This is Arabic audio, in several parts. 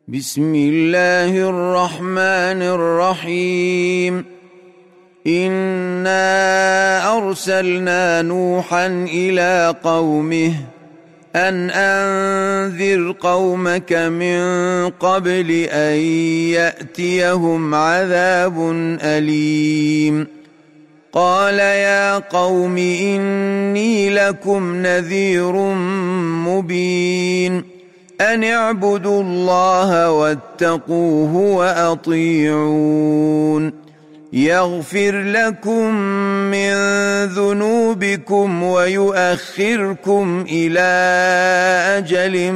بسم الله الرحمن الرحيم. إنا أرسلنا نوحا إلى قومه أن أنذر قومك من قبل أن يأتيهم عذاب أليم. قال يا قوم إني لكم نذير مبين أن اعبدوا الله واتقوه وأطيعون يغفر لكم من ذنوبكم ويؤخركم إلى أجل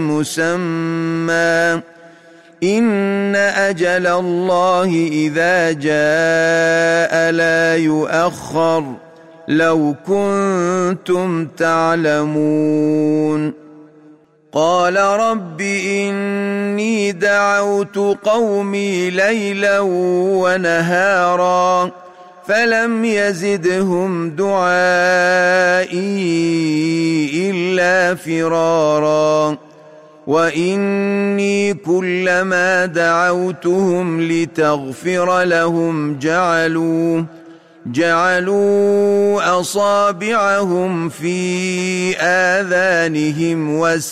مسمى إن أجل الله إذا جاء لا يؤخر لو كنتم تعلمون. قال رب إني دعوت قومي ليلا ونهارا فلم يزدهم دعائي إلا فرارا وإني كلما دعوتهم لتغفر لهم جعلوا أصابعهم في آذانهم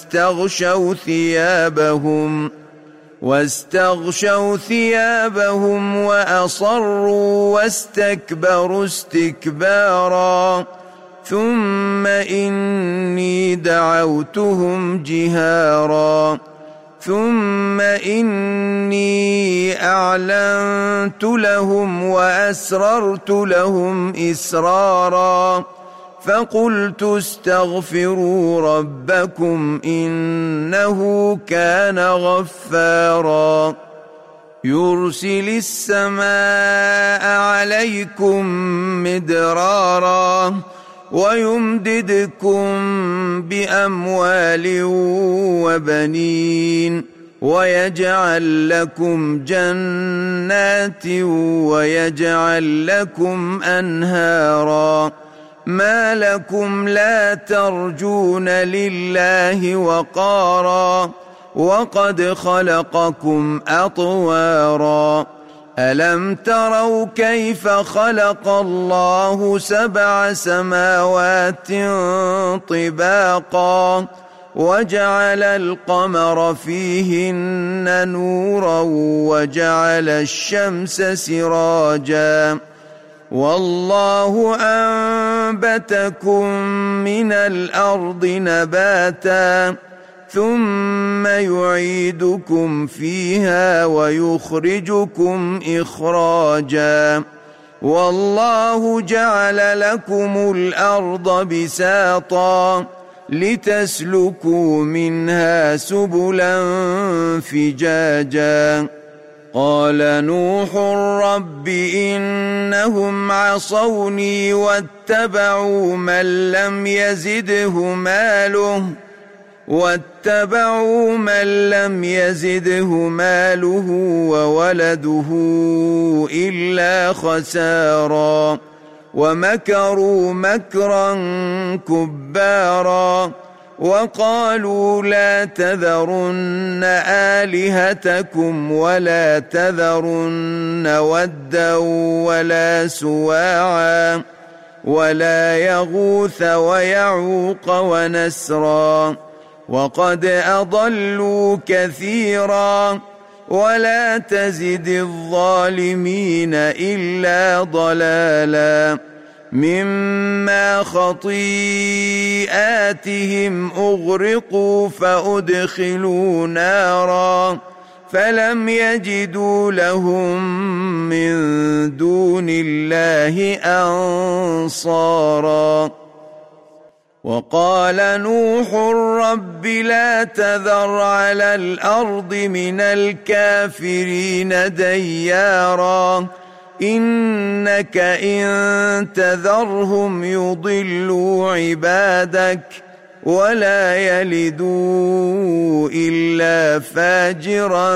واستغشوا ثيابهم وأصروا واستكبروا استكبارا ثم إني دعوتهم جهارا ثم إني أعلنت لهم وأسررت لهم إسرارا فقلت استغفروا ربكم إنه كان غفارا يرسل السماء عليكم مدرارا ويمددكم بأموال وبنين ويجعل لكم جنات ويجعل لكم أنهارا ما لكم لا ترجون لله وقارا وقد خلقكم أطوارا ألم تروا كيف خلق الله 7 سماوات طباقا وجعل القمر فيهن نورا وجعل الشمس سراجا والله أنبتكم من الأرض نباتا ثم يعيدكم فيها ويخرجكم إخراجا والله جعل لكم الأرض بساطا لتسلكوا منها سبلا فجاجا قال نوح رب إنهم عصوني واتبعوا من لم يزده ماله وولده إلا خسارا ومكروا مكرا كبارا وقالوا لا تذرن آلهتكم ولا تذرن ودا ولا سواعا ولا يغوث ويعوق ونسرا وقد أضلوا كثيرا ولا تزد الظالمين إلا ضلالا مما خطيئاتهم أغرقوا فأدخلوا نارا فلم يجدوا لهم من دون الله أنصارا وقال نوح رب لا تذر على الأرض من الكافرين ديارا إنك إن تذرهم يضلوا عبادك ولا يلدوا إلا فاجرا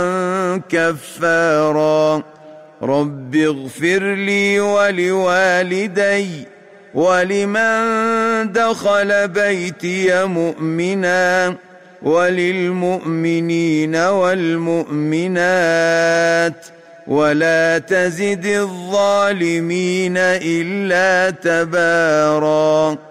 كفارا رب اغفر لي ولوالدي ولمن دخل بيتي مؤمنا وللمؤمنين والمؤمنات ولا تزد الظالمين إلا تباراً.